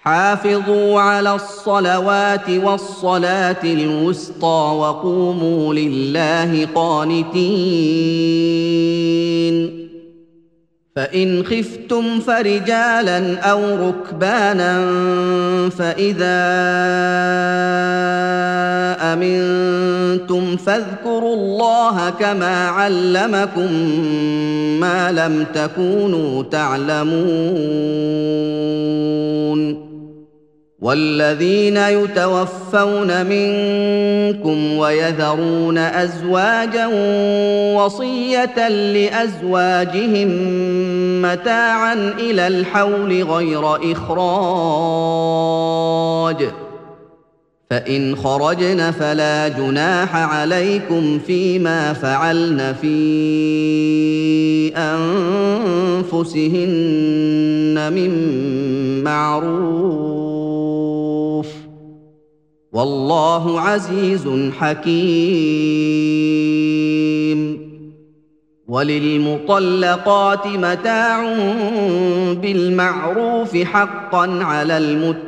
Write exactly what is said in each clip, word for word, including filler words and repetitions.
حافظوا على الصلوات والصلاة الوسطى وقوموا لله قانتين فإن خفتم فرجالا أو ركبانا فإذا أمنتم فاذكروا الله كما علمكم ما لم تكونوا تعلمون والذين يتوفون منكم ويذرون أزواجا وصية لأزواجهم متاعا إلى الحول غير إخراج فإن خرجن فلا جناح عليكم فيما فعلن في أنفسهن من معروف والله عزيز حكيم وللمطلقات متاع بالمعروف حقا على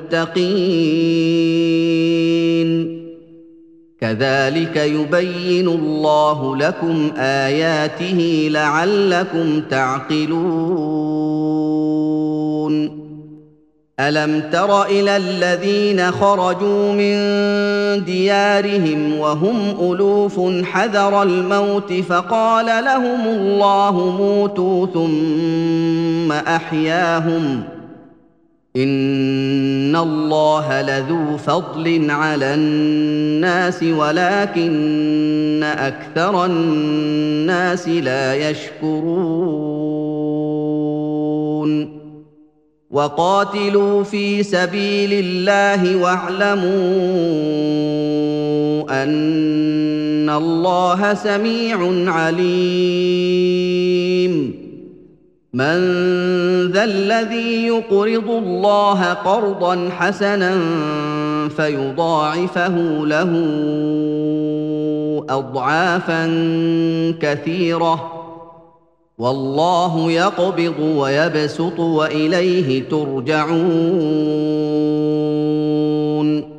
المتقين كذلك يبين الله لكم آياته لعلكم تعقلون ألم تر إلى الذين خرجوا من ديارهم وهم ألوف حذر الموت فقال لهم الله موتوا ثم أحياهم إن الله لذو فضل على الناس ولكن أكثر الناس لا يشكرون وقاتلوا في سبيل الله واعلموا أن الله سميع عليم من ذا الذي يقرض الله قرضا حسنا فيضاعفه له أضعافا كثيرة والله يقبض ويبسط وإليه ترجعون